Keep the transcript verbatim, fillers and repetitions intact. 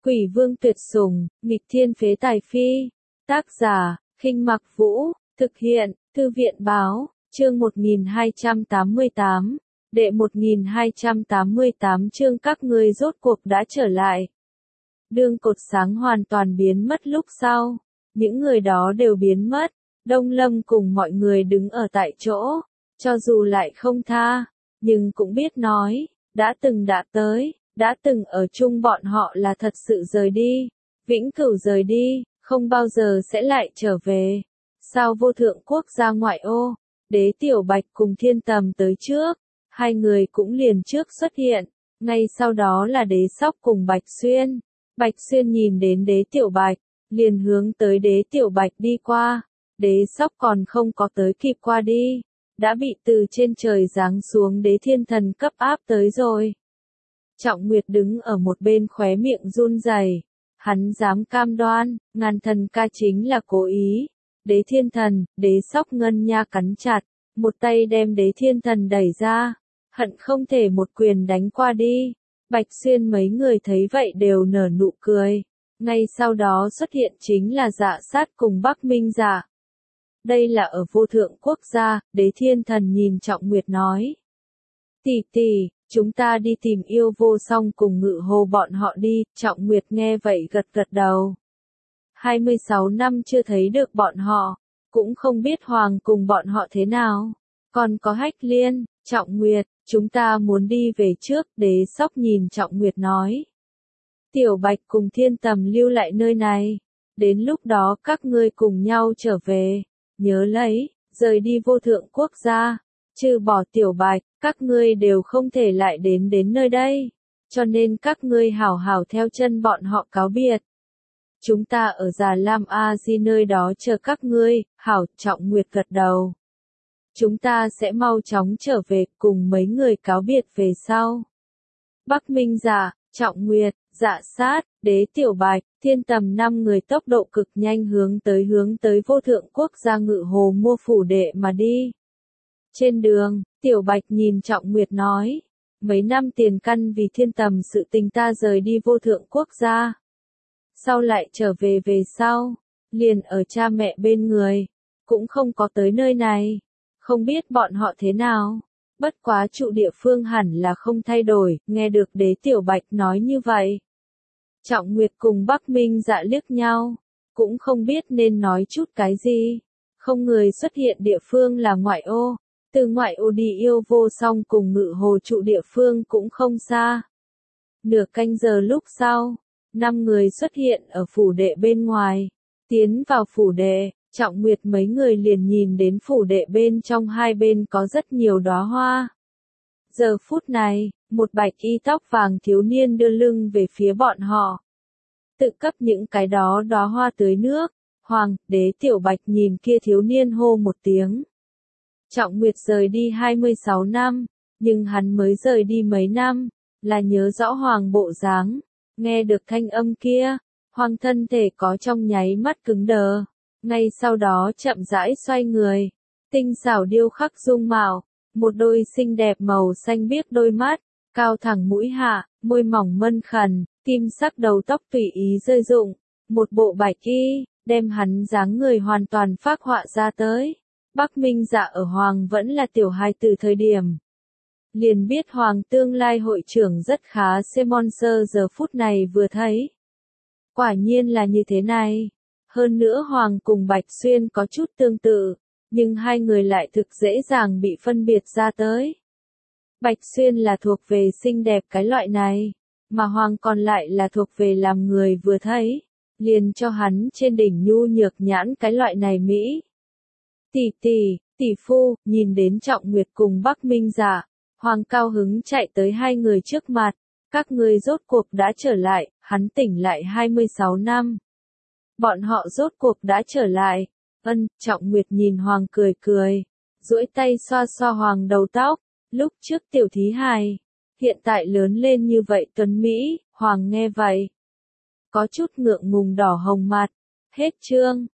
Quỷ vương tuyệt sủng, nghịch thiên phế tài phi. Tác giả, Khinh Mặc Vũ, thực hiện, Thư viện báo, chương một nghìn hai trăm tám mươi tám, đệ một nghìn hai trăm tám mươi tám chương các ngươi rốt cuộc đã trở lại. Đương cột sáng hoàn toàn biến mất lúc sau, những người đó đều biến mất, Đông Lâm cùng mọi người đứng ở tại chỗ, cho dù lại không tha, nhưng cũng biết nói, đã từng đã tới, đã từng ở chung bọn họ là thật sự rời đi, vĩnh cửu rời đi, không bao giờ sẽ lại trở về. Sao vô thượng quốc gia ngoại ô, Đế Tiểu Bạch cùng Thiên Tầm tới trước, hai người cũng liền trước xuất hiện, ngay sau đó là Đế Sóc cùng Bạch Xuyên. Bạch Xuyên nhìn đến Đế Tiểu Bạch, liền hướng tới Đế Tiểu Bạch đi qua, Đế Sóc còn không có tới kịp qua đi, đã bị từ trên trời giáng xuống Đế Thiên Thần cấp áp tới rồi. Trọng Nguyệt đứng ở một bên khóe miệng run rẩy, hắn dám cam đoan, ngàn thần ca chính là cố ý. Đế Thiên Thần, Đế Sóc ngân nha cắn chặt, một tay đem Đế Thiên Thần đẩy ra, hận không thể một quyền đánh qua đi. Bạch Xuyên mấy người thấy vậy đều nở nụ cười, ngay sau đó xuất hiện chính là Dạ Sát cùng Bắc Minh Dạ. Đây là ở vô thượng quốc gia, Đế Thiên Thần nhìn Trọng Nguyệt nói. Tỷ tỷ, chúng ta đi tìm yêu vô song cùng Ngự Hồ bọn họ đi, Trọng Nguyệt nghe vậy gật gật đầu. hai mươi sáu năm chưa thấy được bọn họ, cũng không biết Hoàng cùng bọn họ thế nào, còn có Hách Liên, Trọng Nguyệt, chúng ta muốn đi về trước, Đế Sóc nhìn Trọng Nguyệt nói. Tiểu Bạch cùng Thiên Tầm lưu lại nơi này, đến lúc đó các ngươi cùng nhau trở về, nhớ lấy, rời đi vô thượng quốc gia, trừ bỏ Tiểu Bạch, các ngươi đều không thể lại đến đến nơi đây, cho nên các ngươi hảo hảo theo chân bọn họ cáo biệt. Chúng ta ở Già Lam A Di nơi đó chờ các ngươi, hảo, Trọng Nguyệt gật đầu. Chúng ta sẽ mau chóng trở về cùng mấy người cáo biệt về sau. Bắc Minh Dạ, Trọng Nguyệt, Dạ Sát, Đế Tiểu Bạch, Thiên Tầm năm người tốc độ cực nhanh hướng tới hướng tới vô thượng quốc gia Ngự Hồ mua phủ đệ mà đi. Trên đường, Tiểu Bạch nhìn Trọng Nguyệt nói, mấy năm tiền căn vì Thiên Tầm sự tình ta rời đi vô thượng quốc gia. Sau lại trở về về sau, liền ở cha mẹ bên người, cũng không có tới nơi này, không biết bọn họ thế nào, bất quá trụ địa phương hẳn là không thay đổi, nghe được Đế Tiểu Bạch nói như vậy. Trọng Nguyệt cùng Bắc Minh Dạ liếc nhau, cũng không biết nên nói chút cái gì, không người xuất hiện địa phương là ngoại ô, từ ngoại ô đi yêu vô song cùng Ngự Hồ trụ địa phương cũng không xa. Nửa canh giờ lúc sau, năm người xuất hiện ở phủ đệ bên ngoài, tiến vào phủ đệ, Trọng Nguyệt mấy người liền nhìn đến phủ đệ bên trong hai bên có rất nhiều đóa hoa. Giờ phút này, một bạch y tóc vàng thiếu niên đưa lưng về phía bọn họ. Tự cấp những cái đó đóa hoa tưới nước, Hoàng, Đế Tiểu Bạch nhìn kia thiếu niên hô một tiếng. Trọng Nguyệt rời đi hai mươi sáu năm, nhưng hắn mới rời đi mấy năm, là nhớ rõ Hoàng bộ dáng. Nghe được thanh âm kia, Hoàng thân thể có trong nháy mắt cứng đờ, ngay sau đó chậm rãi xoay người, tinh xảo điêu khắc dung mạo, một đôi xinh đẹp màu xanh biếc đôi mắt, cao thẳng mũi hạ, môi mỏng mân khẩn, kim sắc đầu tóc tùy ý rơi rụng, một bộ bạch y, đem hắn dáng người hoàn toàn phác họa ra tới. Bắc Minh Dạ ở Hoàng vẫn là tiểu hài từ thời điểm. Liền biết Hoàng tương lai hội trưởng rất khá Simon Sơ giờ phút này vừa thấy. Quả nhiên là như thế này. Hơn nữa Hoàng cùng Bạch Xuyên có chút tương tự, nhưng hai người lại thực dễ dàng bị phân biệt ra tới. Bạch Xuyên là thuộc về xinh đẹp cái loại này, mà Hoàng còn lại là thuộc về làm người vừa thấy, liền cho hắn trên đỉnh nhu nhược nhãn cái loại này Mỹ. Tỷ tỷ, tỷ phu, nhìn đến Trọng Nguyệt cùng Bắc Minh Dạ, Hoàng cao hứng chạy tới hai người trước mặt, các ngươi rốt cuộc đã trở lại, hắn tỉnh lại hai mươi sáu năm. Bọn họ rốt cuộc đã trở lại, ân, Trọng Nguyệt nhìn Hoàng cười cười, duỗi tay xoa xoa Hoàng đầu tóc, lúc trước tiểu thí hài, hiện tại lớn lên như vậy tuấn Mỹ, Hoàng nghe vậy. Có chút ngượng ngùng đỏ hồng mặt, hết chương.